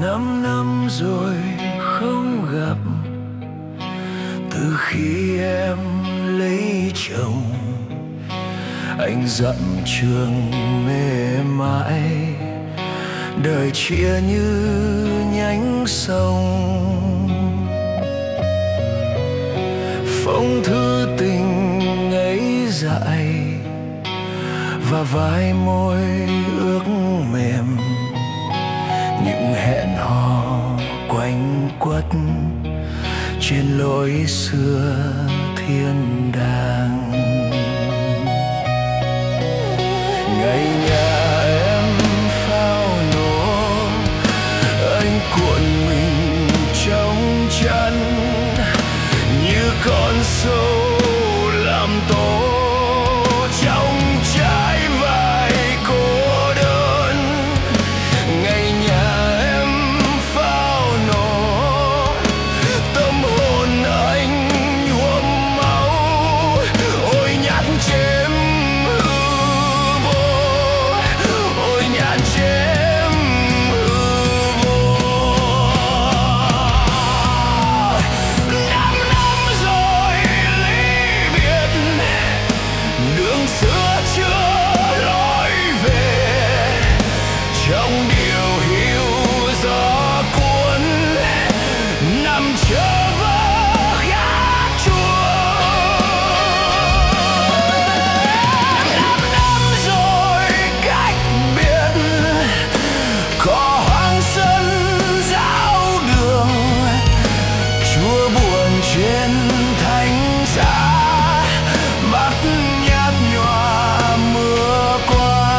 5 năm rồi không gặp, từ khi em lấy chồng. Anh dặn trường mê mãi, đời chia như nhánh sông. Phong thư tình ấy dại và vai môi ướt mềm, những hẹn hò quanh quất trên lối xưa thiên đàng. Ngày nhà em phao nổ, anh cuộn mình trong chăn như con sâu làm tổ trong trái vai cô đơn. Ngày nhà em phao nổ, tâm hồn anh nhuộm máu. Ôi nhát chém hư vô, ôi nhát chém hư vô. 5 năm rồi ly biệt, đường xưa chưa lối về. Trong điều hiu gió cuốn, nằm chờ vỡ gác chuông. 5 năm rồi cách biệt, cỏ hoang sân giao đường. Chúa buồn trên thánh giá, mắt nhạt nhòa mưa qua.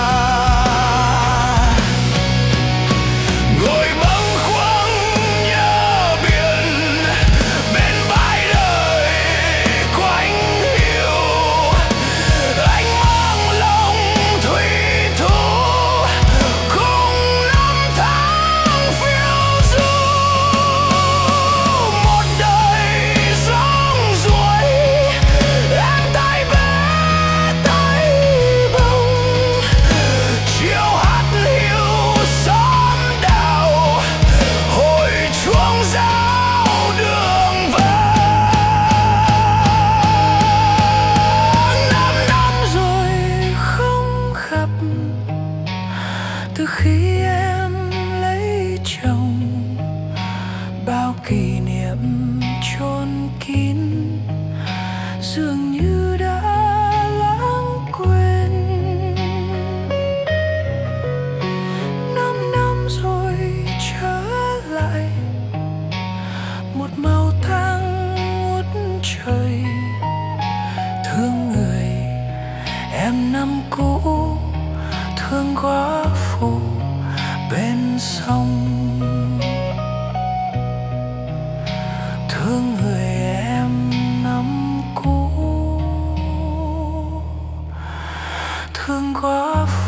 Ngồi bâng khuâng nhớ biển, bên bãi đời quanh hiu. Anh mang lòng thủy thủ, cùng năm tháng phiêu du. Một đời rong ruổi, em tay bé tay bồng. Chiều hát hiu xóm đào, hồi chuông giao đường vắng. 5 năm rồi không gặp, từ khi em lấy chồng. Bao kỷ niệm chôn kín, dường như đã lãng quên. 5 năm rồi trở lại, một màu tang ngút trời. Thương người em năm cũ, thương góa phụ bên sông. Thương người em năm cũ, thương góa phụ